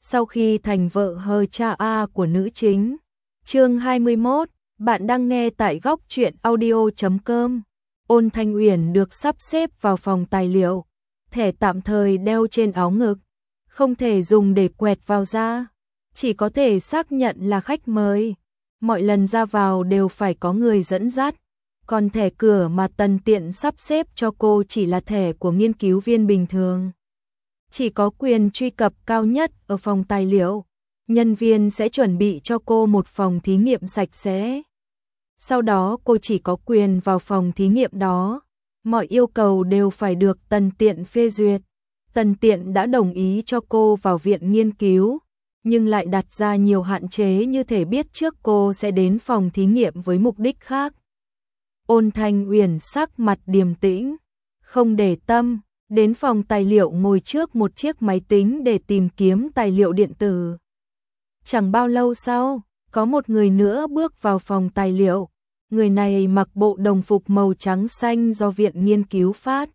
sau khi thành vợ hờ cha A của nữ chính. Chương 21, bạn đang nghe tại góc truyện audio.com. Ôn Thanh Uyển được sắp xếp vào phòng tài liệu, thẻ tạm thời đeo trên áo ngực, không thể dùng để quẹt vào da, chỉ có thể xác nhận là khách mời. Mọi lần ra vào đều phải có người dẫn dắt, còn thẻ cửa mà Tần Tiện sắp xếp cho cô chỉ là thẻ của nghiên cứu viên bình thường. Chỉ có quyền truy cập cao nhất ở phòng tài liệu, nhân viên sẽ chuẩn bị cho cô một phòng thí nghiệm sạch sẽ. Sau đó cô chỉ có quyền vào phòng thí nghiệm đó, mọi yêu cầu đều phải được Tần Tiện phê duyệt. Tần Tiện đã đồng ý cho cô vào viện nghiên cứu, nhưng lại đặt ra nhiều hạn chế như thể biết trước cô sẽ đến phòng thí nghiệm với mục đích khác. Ôn Thanh Uyển sắc mặt điềm tĩnh, không để tâm, đến phòng tài liệu ngồi trước một chiếc máy tính để tìm kiếm tài liệu điện tử. Chẳng bao lâu sau, có một người nữa bước vào phòng tài liệu. Người này mặc bộ đồng phục màu trắng xanh do viện nghiên cứu phát.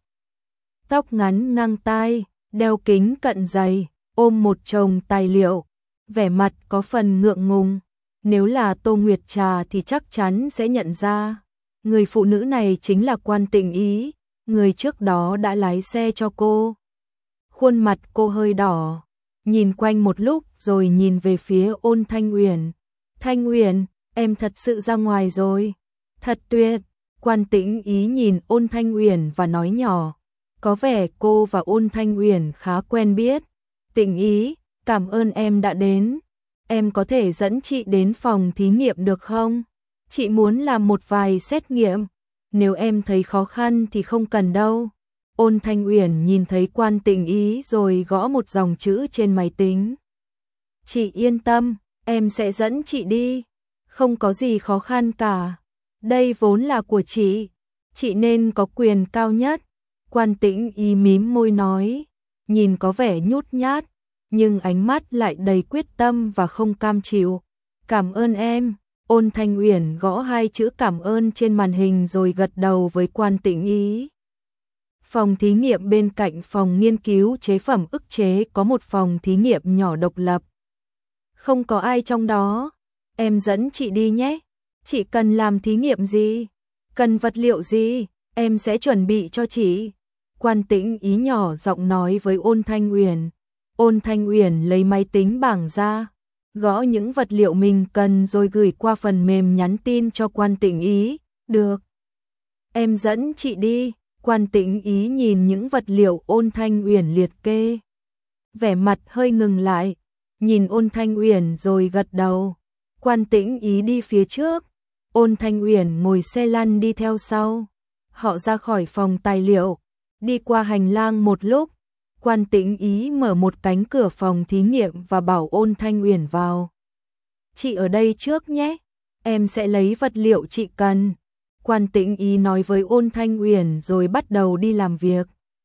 Tóc ngắn ngang tai, đeo kính cận dày, ôm một chồng tài liệu, vẻ mặt có phần ngượng ngùng. Nếu là Tô Nguyệt Trà thì chắc chắn sẽ nhận ra. Người phụ nữ này chính là Quan Tĩnh Ý, người trước đó đã lái xe cho cô. Khuôn mặt cô hơi đỏ, nhìn quanh một lúc rồi nhìn về phía Ôn Thanh Uyển. Thanh Uyển, em thật sự ra ngoài rồi. Thật tuyệt. Quan Tĩnh Ý nhìn Ôn Thanh Uyển và nói nhỏ. Có vẻ cô và Ôn Thanh Uyển khá quen biết. Tĩnh Ý, cảm ơn em đã đến. Em có thể dẫn chị đến phòng thí nghiệm được không? Chị muốn làm một vài xét nghiệm. Nếu em thấy khó khăn thì không cần đâu. Ôn Thanh Uyển nhìn thấy Quan Tĩnh Ý rồi gõ một dòng chữ trên máy tính. Chị yên tâm, em sẽ dẫn chị đi. Không có gì khó khăn cả. Đây vốn là của chị nên có quyền cao nhất. Quan Tĩnh Ý mím môi nói, nhìn có vẻ nhút nhát, nhưng ánh mắt lại đầy quyết tâm và không cam chịu. Cảm ơn em. Ôn Thanh Uyển gõ hai chữ cảm ơn trên màn hình rồi gật đầu với Quan Tĩnh Ý. Phòng thí nghiệm bên cạnh phòng nghiên cứu chế phẩm ức chế có một phòng thí nghiệm nhỏ độc lập. Không có ai trong đó. Em dẫn chị đi nhé. Chị cần làm thí nghiệm gì? Cần vật liệu gì? Em sẽ chuẩn bị cho chị. Quan Tĩnh Ý nhỏ giọng nói với Ôn Thanh Uyển. Ôn Thanh Uyển lấy máy tính bảng ra, gõ những vật liệu mình cần rồi gửi qua phần mềm nhắn tin cho Quan Tĩnh Ý. Được. Em dẫn chị đi. Quan Tĩnh Ý nhìn những vật liệu Ôn Thanh Uyển liệt kê. Vẻ mặt hơi ngừng lại, nhìn Ôn Thanh Uyển rồi gật đầu. Quan Tĩnh Ý đi phía trước, Ôn Thanh Uyển ngồi xe lăn đi theo sau. Họ ra khỏi phòng tài liệu, đi qua hành lang một lúc. Quan Tĩnh Ý mở một cánh cửa phòng thí nghiệm và bảo Ôn Thanh Uyển vào. Chị ở đây trước nhé, em sẽ lấy vật liệu chị cần. Quan Tĩnh Ý nói với Ôn Thanh Uyển rồi bắt đầu đi làm việc.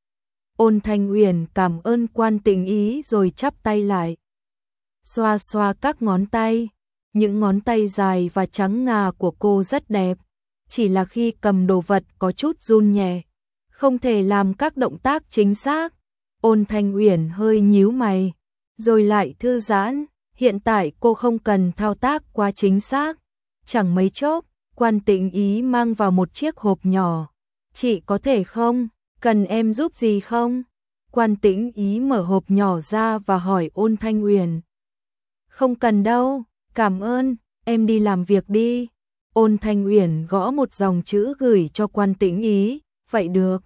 Ôn Thanh Uyển cảm ơn Quan Tĩnh Ý rồi chắp tay lại. Xoa xoa các ngón tay. Những ngón tay dài và trắng ngà của cô rất đẹp. Chỉ là khi cầm đồ vật có chút run nhẹ, không thể làm các động tác chính xác. Ôn Thanh Uyển hơi nhíu mày, rồi lại thư giãn. Hiện tại cô không cần thao tác quá chính xác. Chẳng mấy chốc, Quan Tĩnh Ý mang vào một chiếc hộp nhỏ. Chị có thể không? Cần em giúp gì không? Quan Tĩnh Ý mở hộp nhỏ ra và hỏi Ôn Thanh Uyển. Không cần đâu, cảm ơn, em đi làm việc đi. Ôn Thanh Uyển gõ một dòng chữ gửi cho Quan Tĩnh Ý. Vậy được.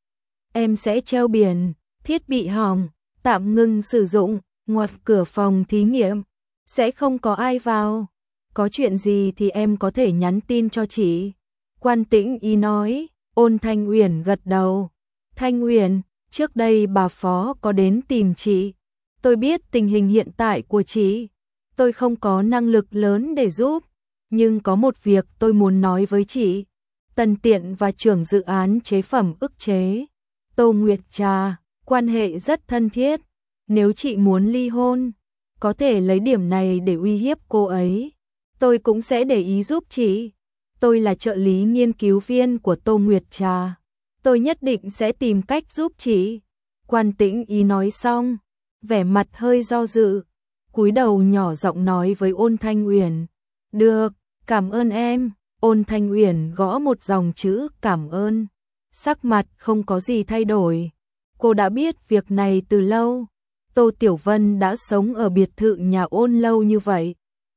Em sẽ treo biển, thiết bị hỏng, tạm ngưng sử dụng, ngoặt cửa phòng thí nghiệm. Sẽ không có ai vào. Có chuyện gì thì em có thể nhắn tin cho chị. Quan Tĩnh Ý nói. Ôn Thanh Uyển gật đầu. Thanh Uyển, trước đây bà Phó có đến tìm chị. Tôi biết tình hình hiện tại của chị. Tôi không có năng lực lớn để giúp. Nhưng có một việc tôi muốn nói với chị. Tần Tiện và trưởng dự án chế phẩm ức chế, Tô Nguyệt Trà, quan hệ rất thân thiết. Nếu chị muốn ly hôn, có thể lấy điểm này để uy hiếp cô ấy. Tôi cũng sẽ để ý giúp chị. Tôi là trợ lý nghiên cứu viên của Tô Nguyệt Trà. Tôi nhất định sẽ tìm cách giúp chị. Quan Tĩnh Ý nói xong, vẻ mặt hơi do dự. cúi đầu nhỏ giọng nói với Ôn Thanh Uyển. Được, cảm ơn em. Ôn Thanh Uyển gõ một dòng chữ cảm ơn. Sắc mặt không có gì thay đổi. Cô đã biết việc này từ lâu. Tô Tiểu Vân đã sống ở biệt thự nhà Ôn lâu như vậy.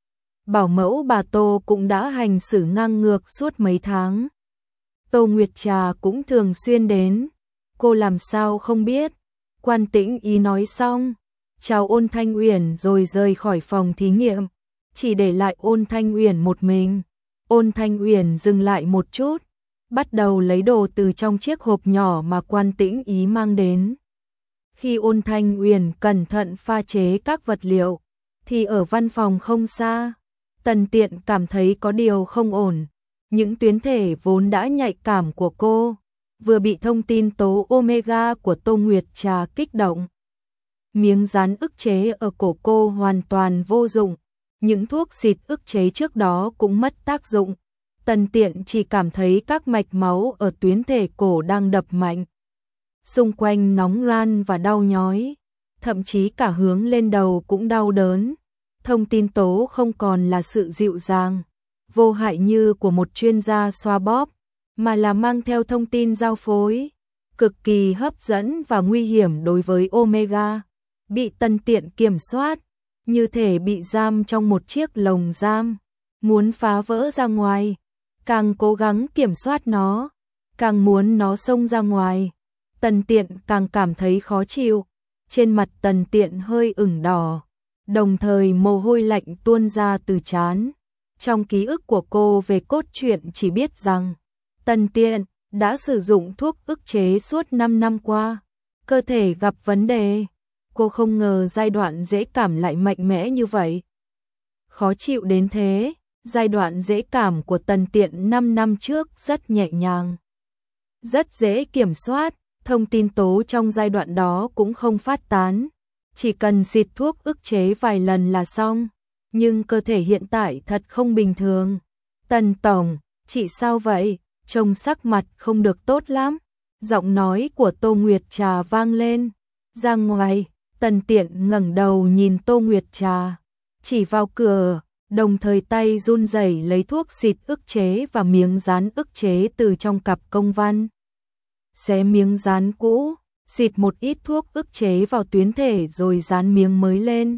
Bảo mẫu bà Tô cũng đã hành xử ngang ngược suốt mấy tháng. Tô Nguyệt Trà cũng thường xuyên đến. Cô làm sao không biết. Quan Tĩnh Ý nói xong, chào Ôn Thanh Uyển rồi rời khỏi phòng thí nghiệm, chỉ để lại Ôn Thanh Uyển một mình. Ôn Thanh Uyển dừng lại một chút, bắt đầu lấy đồ từ trong chiếc hộp nhỏ mà Quan Tĩnh Ý mang đến. Khi Ôn Thanh Uyển cẩn thận pha chế các vật liệu, thì ở văn phòng không xa, Tần Tiện cảm thấy có điều không ổn. Những tuyến thể vốn đã nhạy cảm của cô, vừa bị thông tin tố omega của Tô Nguyệt Trà kích động. Miếng dán ức chế ở cổ cô hoàn toàn vô dụng, những thuốc xịt ức chế trước đó cũng mất tác dụng. Tần Tiện chỉ cảm thấy các mạch máu ở tuyến thể cổ đang đập mạnh. Xung quanh nóng ran và đau nhói, thậm chí cả hướng lên đầu cũng đau đớn. Thông tin tố không còn là sự dịu dàng, vô hại như của một chuyên gia xoa bóp, mà là mang theo thông tin giao phối, cực kỳ hấp dẫn và nguy hiểm đối với omega. Bị Tần Tiện kiểm soát, như thể bị giam trong một chiếc lồng giam, muốn phá vỡ ra ngoài, càng cố gắng kiểm soát nó, càng muốn nó xông ra ngoài. Tần Tiện càng cảm thấy khó chịu, trên mặt Tần Tiện hơi ửng đỏ, đồng thời mồ hôi lạnh tuôn ra từ trán. Trong ký ức của cô về cốt truyện chỉ biết rằng Tần Tiện đã sử dụng thuốc ức chế suốt 5 năm qua, cơ thể gặp vấn đề. Cô không ngờ giai đoạn dễ cảm lại mạnh mẽ như vậy. Khó chịu đến thế, giai đoạn dễ cảm của Tần Tiện 5 năm trước rất nhẹ nhàng, rất dễ kiểm soát, thông tin tố trong giai đoạn đó cũng không phát tán, chỉ cần xịt thuốc ức chế vài lần là xong. Nhưng cơ thể hiện tại thật không bình thường. Tần tổng, chị sao vậy? Trông sắc mặt không được tốt lắm. Giọng nói của Tô Nguyệt Trà vang lên. Ra ngoài, Tần Tiện ngẩng đầu nhìn Tô Nguyệt Trà, chỉ vào cửa, đồng thời tay run rẩy lấy thuốc xịt ức chế và miếng dán ức chế từ trong cặp công văn. Xé miếng dán cũ, xịt một ít thuốc ức chế vào tuyến thể rồi dán miếng mới lên.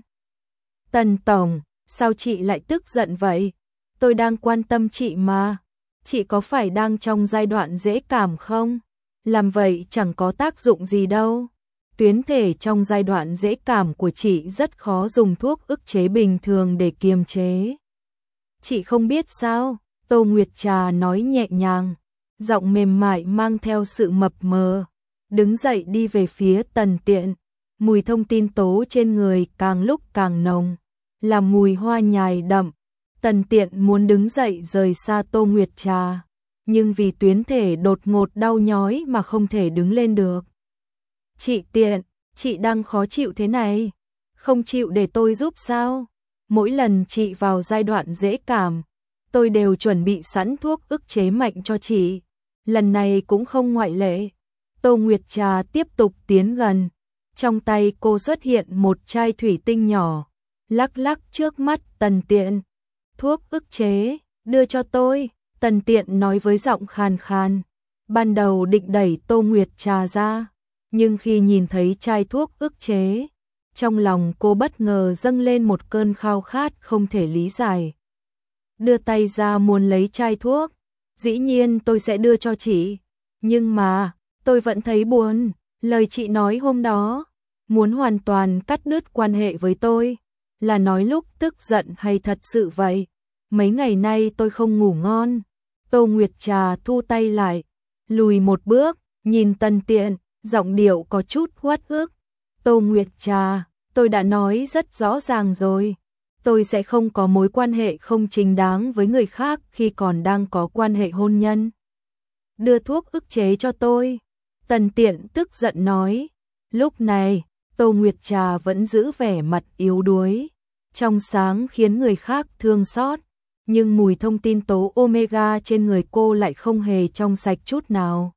Tần tổng, sao chị lại tức giận vậy? Tôi đang quan tâm chị mà. Chị có phải đang trong giai đoạn dễ cảm không? Làm vậy chẳng có tác dụng gì đâu. Tuyến thể trong giai đoạn dễ cảm của chị rất khó dùng thuốc ức chế bình thường để kiềm chế. Chị không biết sao? Tô Nguyệt Trà nói nhẹ nhàng, giọng mềm mại mang theo sự mập mờ. Đứng dậy đi về phía Tần Tiện, mùi thông tin tố trên người càng lúc càng nồng, là mùi hoa nhài đậm. Tần Tiện muốn đứng dậy rời xa Tô Nguyệt Trà, nhưng vì tuyến thể đột ngột đau nhói mà không thể đứng lên được. Chị Tiện, chị đang khó chịu thế này, không chịu để tôi giúp sao? Mỗi lần chị vào giai đoạn dễ cảm, tôi đều chuẩn bị sẵn thuốc ức chế mạnh cho chị, lần này cũng không ngoại lệ. Tô Nguyệt Trà tiếp tục tiến gần, trong tay cô xuất hiện một chai thủy tinh nhỏ, lắc lắc trước mắt Tần Tiện. Thuốc ức chế, đưa cho tôi, Tần Tiện nói với giọng khàn khàn. Ban đầu định đẩy Tô Nguyệt Trà ra, nhưng khi nhìn thấy chai thuốc ức chế, trong lòng cô bất ngờ dâng lên một cơn khao khát không thể lý giải. Đưa tay ra muốn lấy chai thuốc, dĩ nhiên tôi sẽ đưa cho chị, nhưng mà tôi vẫn thấy buồn. Lời chị nói hôm đó, muốn hoàn toàn cắt đứt quan hệ với tôi, là nói lúc tức giận hay thật sự vậy? Mấy ngày nay tôi không ngủ ngon. Tô Nguyệt Trà thu tay lại, lùi một bước, nhìn Tần Tiện, giọng điệu có chút uất ức. Tô Nguyệt Trà, tôi đã nói rất rõ ràng rồi, tôi sẽ không có mối quan hệ không chính đáng với người khác khi còn đang có quan hệ hôn nhân. Đưa thuốc ức chế cho tôi, Tần Tiện tức giận nói. Lúc này, Tô Nguyệt Trà vẫn giữ vẻ mặt yếu đuối, trong sáng khiến người khác thương xót, nhưng mùi thông tin tố omega trên người cô lại không hề trong sạch chút nào.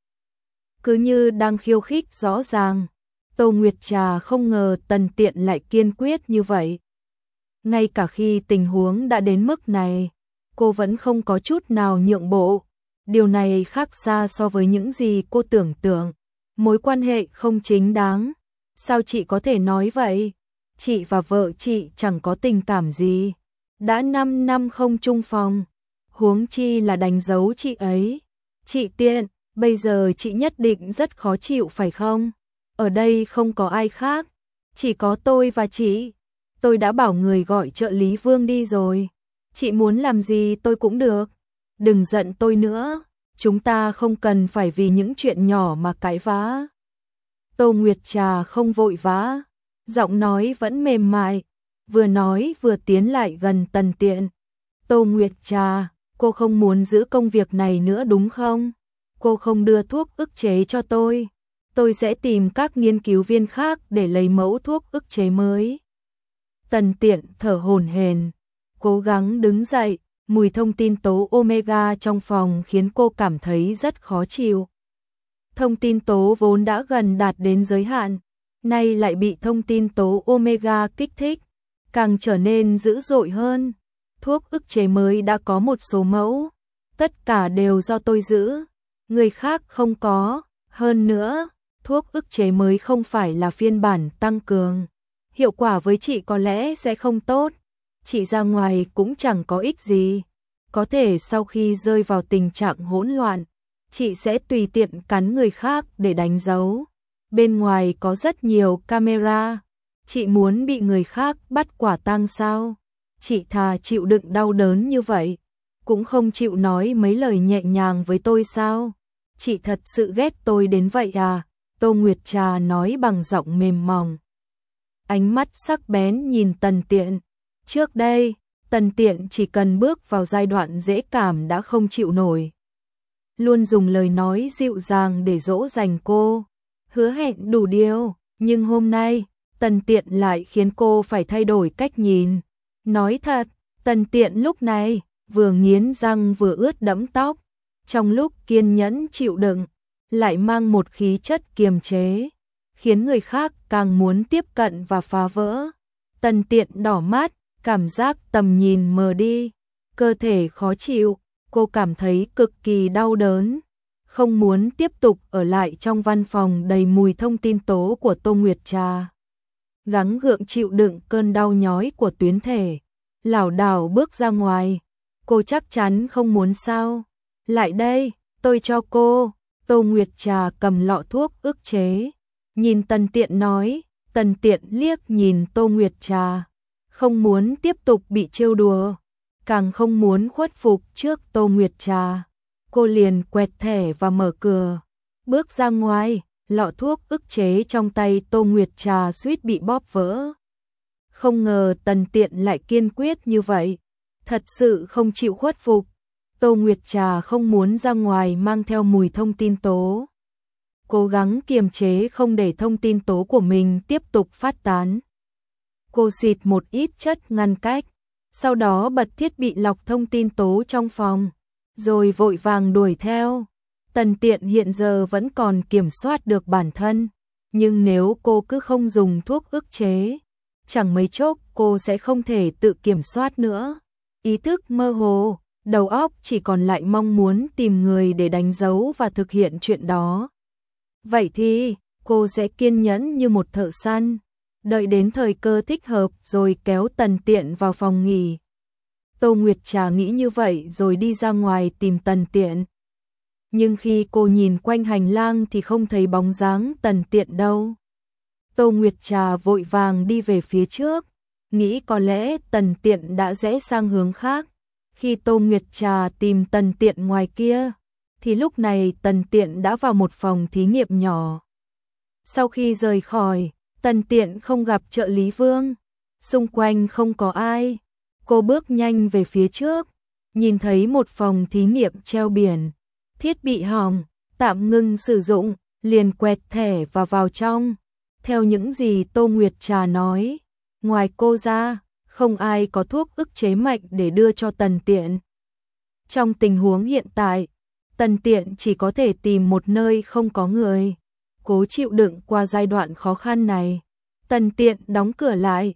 Cứ như đang khiêu khích rõ ràng. Tô Nguyệt Trà không ngờ Tần Tiện lại kiên quyết như vậy. Ngay cả khi tình huống đã đến mức này, cô vẫn không có chút nào nhượng bộ. Điều này khác xa so với những gì cô tưởng tượng. Mối quan hệ không chính đáng. Sao chị có thể nói vậy? Chị và vợ chị chẳng có tình cảm gì. Đã 5 năm không chung phòng. Huống chi là đánh dấu chị ấy. Chị tiện, bây giờ chị nhất định rất khó chịu phải không? Ở đây không có ai khác. Chỉ có tôi và chị. Tôi đã bảo người gọi trợ lý Vương đi rồi. Chị muốn làm gì tôi cũng được. Đừng giận tôi nữa. Chúng ta không cần phải vì những chuyện nhỏ mà cãi vã. Tô Nguyệt Trà không vội vã. Giọng nói vẫn mềm mại. Vừa nói vừa tiến lại gần Tần Tiện. Tô Nguyệt Trà, cô không muốn giữ công việc này nữa đúng không? Cô không đưa thuốc ức chế cho tôi. Tôi sẽ tìm các nghiên cứu viên khác để lấy mẫu thuốc ức chế mới. Tần Tiện thở hổn hển, cố gắng đứng dậy, mùi thông tin tố omega trong phòng khiến cô cảm thấy rất khó chịu. Thông tin tố vốn đã gần đạt đến giới hạn, nay lại bị thông tin tố omega kích thích, càng trở nên dữ dội hơn. Thuốc ức chế mới đã có một số mẫu, tất cả đều do tôi giữ, người khác không có. Hơn nữa, thuốc ức chế mới không phải là phiên bản tăng cường. Hiệu quả với chị có lẽ sẽ không tốt. Chị ra ngoài cũng chẳng có ích gì. Có thể sau khi rơi vào tình trạng hỗn loạn, chị sẽ tùy tiện cắn người khác để đánh dấu. Bên ngoài có rất nhiều camera. Chị muốn bị người khác bắt quả tang sao? Chị thà chịu đựng đau đớn như vậy, cũng không chịu nói mấy lời nhẹ nhàng với tôi sao? Chị thật sự ghét tôi đến vậy à? Tô Nguyệt Trà nói bằng giọng mềm mỏng. Ánh mắt sắc bén nhìn Tần Tiện. Trước đây, Tần Tiện chỉ cần bước vào giai đoạn dễ cảm đã không chịu nổi. Luôn dùng lời nói dịu dàng để dỗ dành cô, hứa hẹn đủ điều, nhưng hôm nay, Tần Tiện lại khiến cô phải thay đổi cách nhìn. Nói thật, Tần Tiện lúc này vừa nghiến răng vừa ướt đẫm tóc, trong lúc kiên nhẫn chịu đựng, lại mang một khí chất kiềm chế, khiến người khác càng muốn tiếp cận và phá vỡ. Tần Tiện đỏ mắt, cảm giác tầm nhìn mờ đi, cơ thể khó chịu, cô cảm thấy cực kỳ đau đớn, không muốn tiếp tục ở lại trong văn phòng đầy mùi thông tin tố của Tô Nguyệt Trà. Gắng gượng chịu đựng cơn đau nhói của tuyến thể, lảo đảo bước ra ngoài. Cô chắc chắn không muốn sao? Lại đây, tôi cho cô. Tô Nguyệt Trà cầm lọ thuốc ức chế, nhìn Tần Tiện nói. Tần Tiện liếc nhìn Tô Nguyệt Trà, không muốn tiếp tục bị trêu đùa, càng không muốn khuất phục trước Tô Nguyệt Trà. Cô liền quẹt thẻ và mở cửa, bước ra ngoài, lọ thuốc ức chế trong tay Tô Nguyệt Trà suýt bị bóp vỡ. Không ngờ Tần Tiện lại kiên quyết như vậy, thật sự không chịu khuất phục. Tô Nguyệt Trà không muốn ra ngoài mang theo mùi thông tin tố. Cố gắng kiềm chế không để thông tin tố của mình tiếp tục phát tán. Cô xịt một ít chất ngăn cách, sau đó bật thiết bị lọc thông tin tố trong phòng, rồi vội vàng đuổi theo. Tần Tiện hiện giờ vẫn còn kiểm soát được bản thân, nhưng nếu cô cứ không dùng thuốc ức chế, chẳng mấy chốc cô sẽ không thể tự kiểm soát nữa. Ý thức mơ hồ, đầu óc chỉ còn lại mong muốn tìm người để đánh dấu và thực hiện chuyện đó. Vậy thì, cô sẽ kiên nhẫn như một thợ săn, đợi đến thời cơ thích hợp rồi kéo Tần Tiện vào phòng nghỉ. Tô Nguyệt Trà nghĩ như vậy rồi đi ra ngoài tìm Tần Tiện. Nhưng khi cô nhìn quanh hành lang thì không thấy bóng dáng Tần Tiện đâu. Tô Nguyệt Trà vội vàng đi về phía trước, nghĩ có lẽ Tần Tiện đã rẽ sang hướng khác. Khi Tô Nguyệt Trà tìm Tần Tiện ngoài kia, thì lúc này Tần Tiện đã vào một phòng thí nghiệm nhỏ. Sau khi rời khỏi, Tần Tiện không gặp trợ lý Vương, xung quanh không có ai. Cô bước nhanh về phía trước, nhìn thấy một phòng thí nghiệm treo biển, thiết bị hỏng, tạm ngưng sử dụng, liền quẹt thẻ và vào trong. Theo những gì Tô Nguyệt Trà nói, ngoài cô ra, không ai có thuốc ức chế mạnh để đưa cho Tần Tiện. Trong tình huống hiện tại, Tần Tiện chỉ có thể tìm một nơi không có người, cố chịu đựng qua giai đoạn khó khăn này. Tần Tiện đóng cửa lại,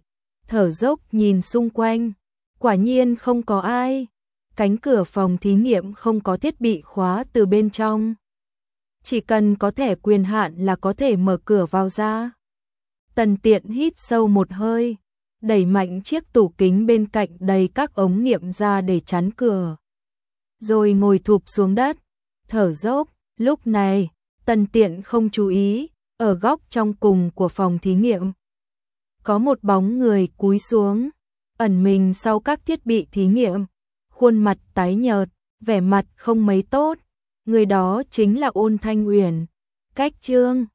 thở dốc nhìn xung quanh, quả nhiên không có ai. Cánh cửa phòng thí nghiệm không có thiết bị khóa từ bên trong. Chỉ cần có thẻ quyền hạn là có thể mở cửa vào ra. Tần Tiện hít sâu một hơi, đẩy mạnh chiếc tủ kính bên cạnh đầy các ống nghiệm ra để chắn cửa. Rồi ngồi thụp xuống đất, thở dốc. Lúc này, Tần Tiện không chú ý, ở góc trong cùng của phòng thí nghiệm. Có một bóng người cúi xuống, ẩn mình sau các thiết bị thí nghiệm. Khuôn mặt tái nhợt, vẻ mặt không mấy tốt. Người đó chính là Ôn Thanh Uyển. Cách chương